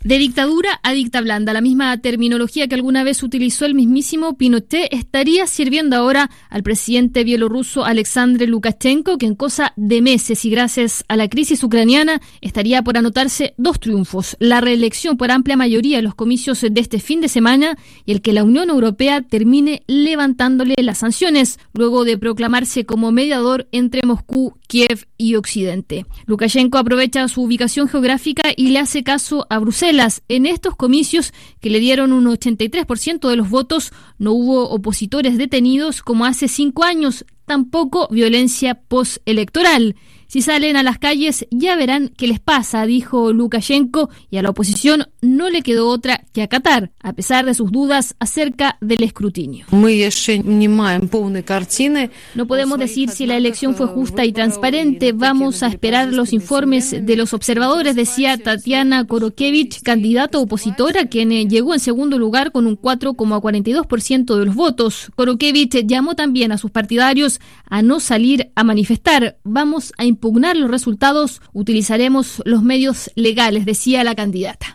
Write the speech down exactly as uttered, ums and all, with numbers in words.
De dictadura a dicta blanda, la misma terminología que alguna vez utilizó el mismísimo Pinochet estaría sirviendo ahora al presidente bielorruso Alexander Lukashenko, que en cosa de meses y gracias a la crisis ucraniana estaría por anotarse dos triunfos: la reelección por amplia mayoría en los comicios de este fin de semana y el que la Unión Europea termine levantándole las sanciones, luego de proclamarse como mediador entre Moscú, Kiev y Occidente. Lukashenko aprovecha su ubicación geográfica y le hace caso a Bruselas. En estos comicios, que le dieron un ochenta y tres por ciento de los votos, no hubo opositores detenidos como hace cinco años, tampoco violencia postelectoral. Si salen a las calles ya verán qué les pasa, dijo Lukashenko, y a la oposición no le quedó otra que acatar, a pesar de sus dudas acerca del escrutinio. No podemos decir si la elección fue justa y transparente, vamos a esperar los informes de los observadores, decía Tatiana Korokevich, candidata opositora, quien llegó en segundo lugar con un cuatro coma cuarenta y dos por ciento de los votos. Korokevich llamó también a sus partidarios a no salir a manifestar. Vamos a impugnar los resultados, utilizaremos los medios legales, decía la candidata.